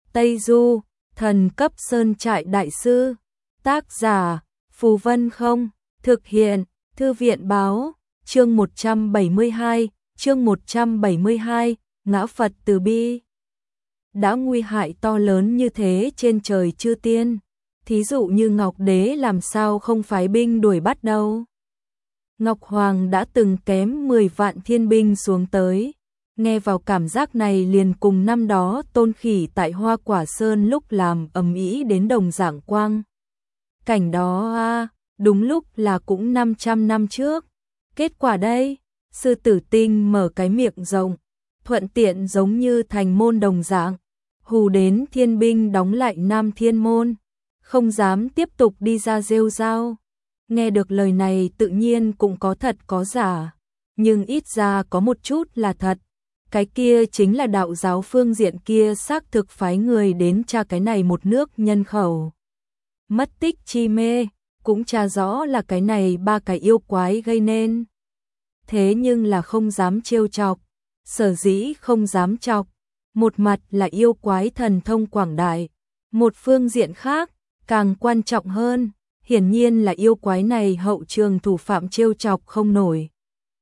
Tây Du, thần cấp sơn trại đại sư. Tác giả, Phù Vân Không. Thực hiện, Thư viện Báo. Chương 172, Ngã Phật từ bi. Đã nguy hại to lớn như thế trên trời chư tiên, thí dụ như Ngọc Đế làm sao không phái binh đuổi bắt đâu. Ngọc Hoàng đã từng kém 10 vạn thiên binh xuống tới, nghe vào cảm giác này liền cùng năm đó Tôn Khỉ tại Hoa Quả Sơn lúc làm ầm ĩ đến đồng dạng quang. Cảnh đó đúng lúc là cũng 500 năm trước. Kết quả đây, Sư Tử Tinh mở cái miệng rộng, thuận tiện giống như thành môn đồng dạng, hù đến thiên binh đóng lại Nam Thiên Môn, không dám tiếp tục đi ra rêu rao. Nghe được lời này tự nhiên cũng có thật có giả, nhưng ít ra có một chút là thật. Cái kia chính là đạo giáo phương diện kia xác thực phái người đến tra cái này một nước nhân khẩu mất tích chi mê, cũng tra rõ là cái này ba cái yêu quái gây nên. Thế nhưng là không dám trêu chọc, sở dĩ không dám chọc, một mặt là yêu quái thần thông quảng đại, một phương diện khác, càng quan trọng hơn, hiển nhiên là yêu quái này hậu trường thủ phạm trêu chọc không nổi.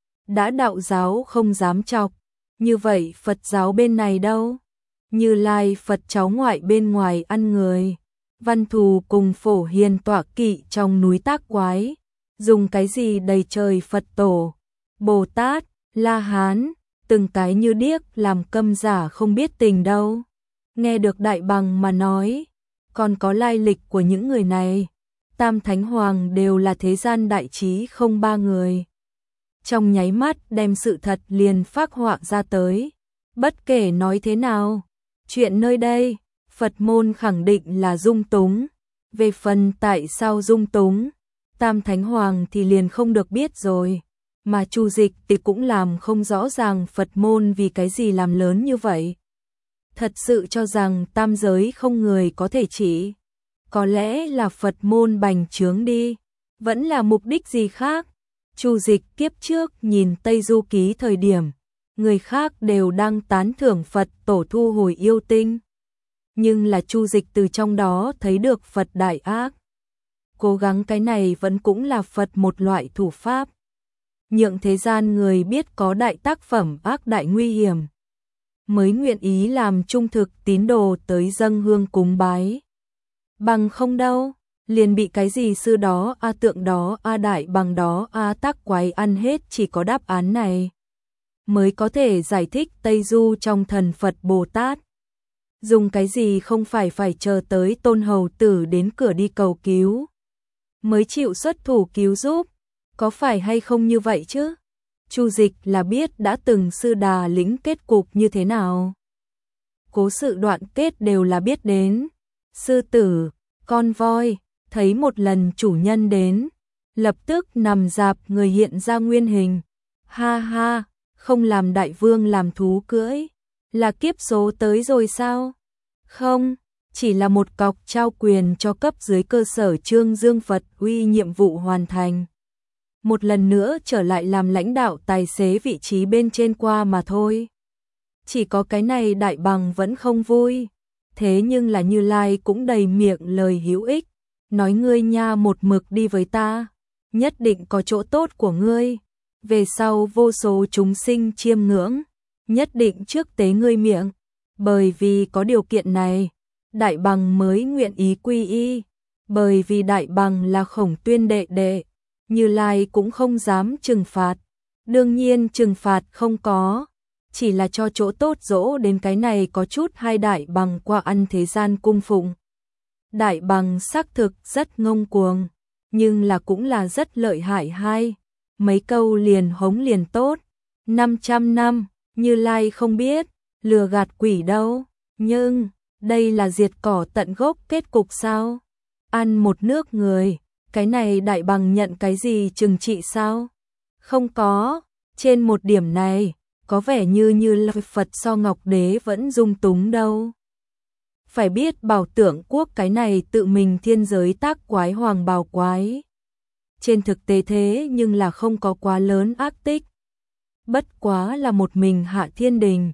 Đã đạo giáo không dám chọc, như vậy Phật giáo bên này đâu? Như Lai Phật cháu ngoại bên ngoài ăn người, Văn Thù cùng Phổ Hiền tọa kỵ trong núi Tác Quái, dùng cái gì đầy trời Phật Tổ, Bồ Tát, La Hán, từng cái như điếc làm câm giả không biết tình đâu. Nghe được Đại Bằng mà nói, còn có lai lịch của những người này, Tam Thánh Hoàng đều là thế gian đại trí không ba người. Trong nháy mắt đem sự thật liền phác họa ra tới. Bất kể nói thế nào, chuyện nơi đây, Phật môn khẳng định là dung túng. Về phần tại sao dung túng, Tam Thánh Hoàng thì liền không được biết rồi. Mà Chu Dịch thì cũng làm không rõ ràng Phật môn vì cái gì làm lớn như vậy. Thật sự cho rằng tam giới không người có thể chỉ. Có lẽ là Phật môn bành trướng đi, vẫn là mục đích gì khác. Chu Dịch kiếp trước nhìn Tây Du Ký thời điểm, người khác đều đang tán thưởng Phật tổ thu hồi yêu tinh. Nhưng là Chu Dịch từ trong đó thấy được Phật đại ác. Cố gắng cái này vẫn cũng là Phật một loại thủ pháp. Nhượng thế gian người biết có đại tác phẩm ác đại nguy hiểm, mới nguyện ý làm trung thực tín đồ tới dâng hương cúng bái. Bằng không đâu, liền bị cái gì sư đó tượng đó đại bằng đó Tác Quái ăn hết. Chỉ có đáp án này mới có thể giải thích Tây Du trong thần Phật Bồ Tát. Dùng cái gì không phải chờ tới Tôn Hầu Tử đến cửa đi cầu cứu mới chịu xuất thủ cứu giúp, có phải hay không như vậy chứ? Chu Dịch là biết đã từng sư đà lĩnh kết cục như thế nào. Cố sự đoạn kết đều là biết đến. Sư tử, con voi, thấy một lần chủ nhân đến, lập tức nằm dạp người hiện ra nguyên hình. Ha ha, không làm đại vương làm thú cưỡi, là kiếp số tới rồi sao? Không, chỉ là một cọc trao quyền cho cấp dưới cơ sở Trương Dương Phật uy nhiệm vụ hoàn thành. Một lần nữa trở lại làm lãnh đạo tài xế vị trí bên trên qua mà thôi. Chỉ có cái này Đại Bằng vẫn không vui. Thế nhưng là Như Lai cũng đầy miệng lời hữu ích, nói ngươi nha một mực đi với ta, nhất định có chỗ tốt của ngươi. Về sau vô số chúng sinh chiêm ngưỡng, nhất định trước tế ngươi miệng. Bởi vì có điều kiện này, Đại Bằng mới nguyện ý quy y. Bởi vì Đại Bằng là Khổng Tuyên đệ đệ, Như Lai cũng không dám trừng phạt. Đương nhiên trừng phạt không có, chỉ là cho chỗ tốt dỗ đến cái này có chút hai Đại Bằng qua ăn thế gian cung phụng. Đại Bằng xác thực rất ngông cuồng, nhưng là cũng là rất lợi hại hay. Mấy câu liền hống liền tốt. 500 năm, Như Lai không biết, lừa gạt quỷ đâu. Nhưng, đây là diệt cỏ tận gốc kết cục sao? Ăn một nước người, cái này Đại Bằng nhận cái gì trừng trị sao? Không có, trên một điểm này, có vẻ như là Phật so Ngọc Đế vẫn dung túng đâu. Phải biết Bảo Tưởng Quốc cái này tự mình thiên giới Tác Quái hoàng bào quái. Trên thực tế thế nhưng là không có quá lớn ác tích. Bất quá là một mình hạ thiên đình,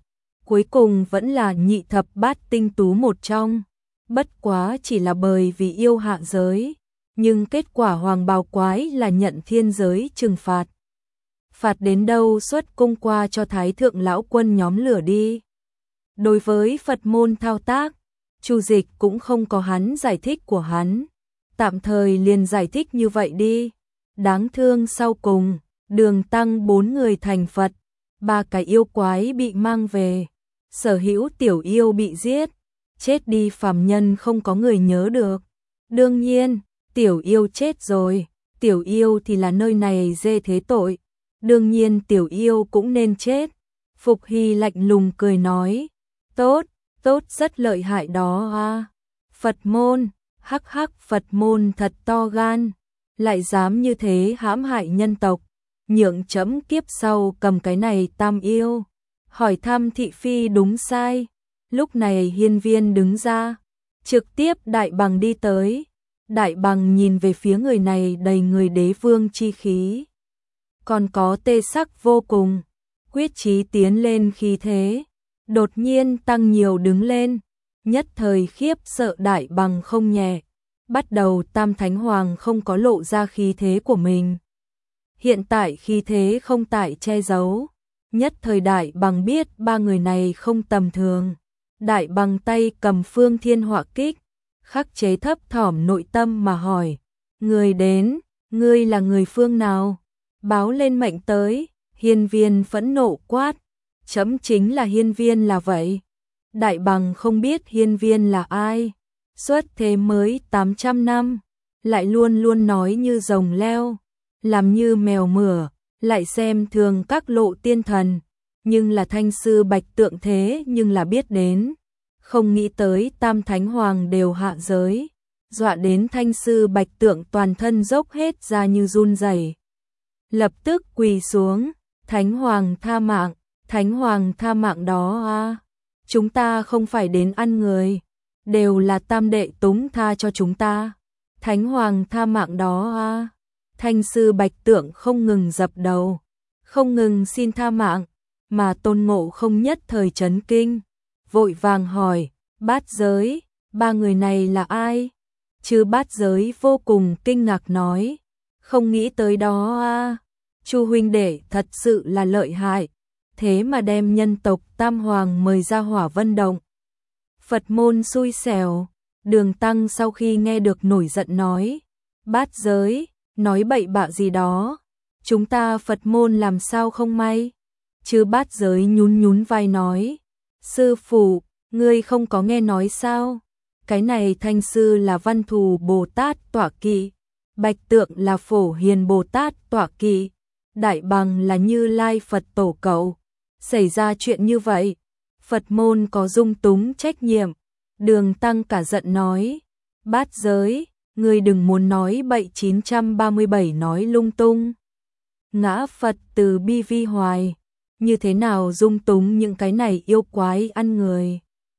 cuối cùng vẫn là nhị thập bát tinh tú một trong. Bất quá chỉ là bởi vì yêu hạ giới, nhưng kết quả hoàng bào quái là nhận thiên giới trừng phạt. Phạt đến đâu xuất cung qua cho Thái thượng lão quân nhóm lửa đi. Đối với Phật môn thao tác, Chu Dịch cũng không có hắn giải thích của hắn. Tạm thời liền giải thích như vậy đi. Đáng thương sau cùng, Đường Tăng 4 người thành Phật, 3 cái yêu quái bị mang về, sở hữu tiểu yêu bị giết, chết đi phàm nhân không có người nhớ được. Đương nhiên, tiểu yêu chết rồi, tiểu yêu thì là nơi này dê thế tội, đương nhiên tiểu yêu cũng nên chết. Phục Hy lạnh lùng cười nói, tốt, tốt rất lợi hại đó à. Phật môn, hắc hắc Phật môn thật to gan, lại dám như thế hãm hại nhân tộc, nhượng trẫm kiếp sau cầm cái này tam yêu, hỏi thăm thị phi đúng sai. Lúc này hiên viên đứng ra, trực tiếp Đại Bằng đi tới. Đại Bằng nhìn về phía người này đầy người đế vương chi khí, còn có tê sắc vô cùng, quyết chí tiến lên khí thế, đột nhiên tăng nhiều đứng lên, nhất thời khiếp sợ Đại Bằng không nhẹ. Bắt đầu Tam Thánh Hoàng không có lộ ra khí thế của mình. Hiện tại khí thế không tại che giấu, nhất thời Đại Bằng biết 3 người này không tầm thường. Đại Bằng tay cầm Phương Thiên Họa Kích, khắc chế thấp thỏm nội tâm mà hỏi, người đến, ngươi là người phương nào? Báo lên mệnh tới. Hiên viên phẫn nộ quát, chấm chính là hiên viên là vậy. Đại Bằng không biết hiên viên là ai, xuất thế mới 800 năm, lại luôn luôn nói như rồng leo, làm như mèo mửa, lại xem thường các lộ tiên thần, nhưng là thanh sư Bạch Tượng thế nhưng là biết đến, không nghĩ tới Tam Thánh Hoàng đều hạ giới, dọa đến thanh sư Bạch Tượng toàn thân dốc hết ra như run rẩy, lập tức quỳ xuống, Thánh Hoàng tha mạng, Thánh Hoàng tha mạng đó à, chúng ta không phải đến ăn người, đều là tam đệ túng tha cho chúng ta, Thánh Hoàng tha mạng đó à. Thanh sư Bạch Tượng không ngừng dập đầu, không ngừng xin tha mạng, mà Tôn Ngộ Không nhất thời chấn kinh, vội vàng hỏi, Bát Giới, 3 người này là ai? Chư Bát Giới vô cùng kinh ngạc nói, không nghĩ tới đó à, Chu huynh đệ thật sự là lợi hại, thế mà đem nhân tộc Tam Hoàng mời ra Hỏa Vân Động. Phật môn xui xẻo. Đường Tăng sau khi nghe được nổi giận nói, Bát Giới, nói bậy bạ gì đó, chúng ta Phật môn làm sao không may. Chư Bát Giới nhún nhún vai nói, sư phụ, ngươi không có nghe nói sao, cái này Thanh sư là Văn Thù Bồ Tát tọa kỵ, Bạch Tượng là Phổ Hiền Bồ Tát tọa kỵ, Đại Bằng là Như Lai Phật tổ cậu, xảy ra chuyện như vậy, Phật môn có dung túng trách nhiệm. Đường Tăng cả giận nói, Bát Giới, ngươi đừng muốn nói bậy, 937 nói lung tung. Ngã Phật từ bi vi hoài, như thế nào dung túng những cái này yêu quái ăn người.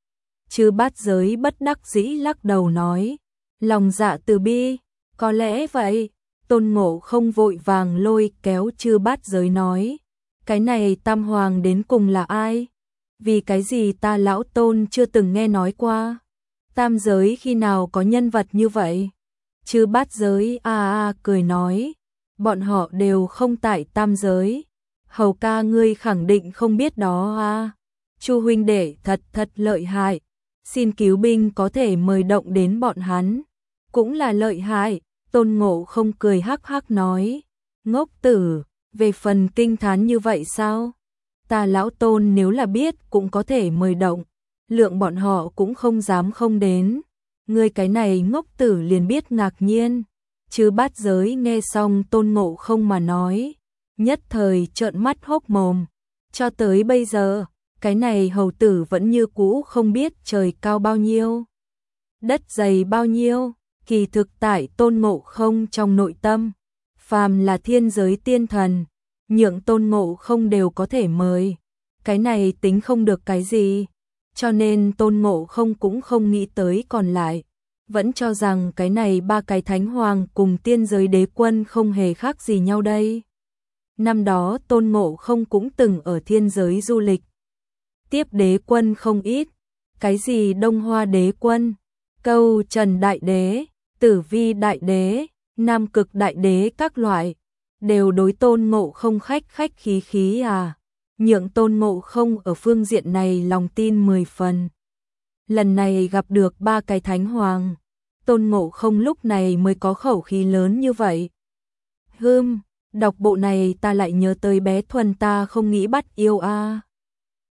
Chư Bát Giới bất đắc dĩ lắc đầu nói, lòng dạ từ bi, có lẽ vậy. Tôn Ngộ Không vội vàng lôi kéo Chư Bát Giới nói, cái này Tam Hoàng đến cùng là ai? Vì cái gì ta lão Tôn chưa từng nghe nói qua? Tam giới khi nào có nhân vật như vậy? Chư Bát Giới cười nói, bọn họ đều không tại tam giới. Hầu ca ngươi khẳng định không biết đó à? Chu huynh đệ thật lợi hại, xin cứu binh có thể mời động đến bọn hắn. Cũng là lợi hại. Tôn Ngộ Không cười hắc hắc nói, ngốc tử, về phần kinh thán như vậy sao? Ta lão Tôn nếu là biết cũng có thể mời động, lượng bọn họ cũng không dám không đến. Ngươi cái này ngốc tử liền biết ngạc nhiên. Chư Bát Giới nghe xong Tôn Ngộ Không mà nói, nhất thời trợn mắt hốc mồm. Cho tới bây giờ, cái này hầu tử vẫn như cũ không biết trời cao bao nhiêu, đất dày bao nhiêu. Kỳ thực tại Tôn Ngộ Không trong nội tâm, phàm là thiên giới tiên thần, nhượng Tôn Ngộ Không đều có thể mời. Cái này tính không được cái gì, cho nên Tôn Ngộ Không cũng không nghĩ tới còn lại, vẫn cho rằng cái này 3 cái Thánh Hoàng cùng tiên giới đế quân không hề khác gì nhau đây. Năm đó Tôn Ngộ Không cũng từng ở thiên giới du lịch. tiếp đế quân không ít, cái gì Đông Hoa đế quân, Câu Trần đại đế, Tử Vi đại đế, Nam Cực đại đế các loại, đều đối Tôn Ngộ Không khách khách khí khí à, nhượng Tôn Ngộ Không ở phương diện này lòng tin 10 phần. Lần này gặp được 3 cái thánh hoàng, Tôn Ngộ Không lúc này mới có khẩu khí lớn như vậy. Đọc bộ này ta lại nhớ tới bé Thuần ta không nghĩ bắt yêu a.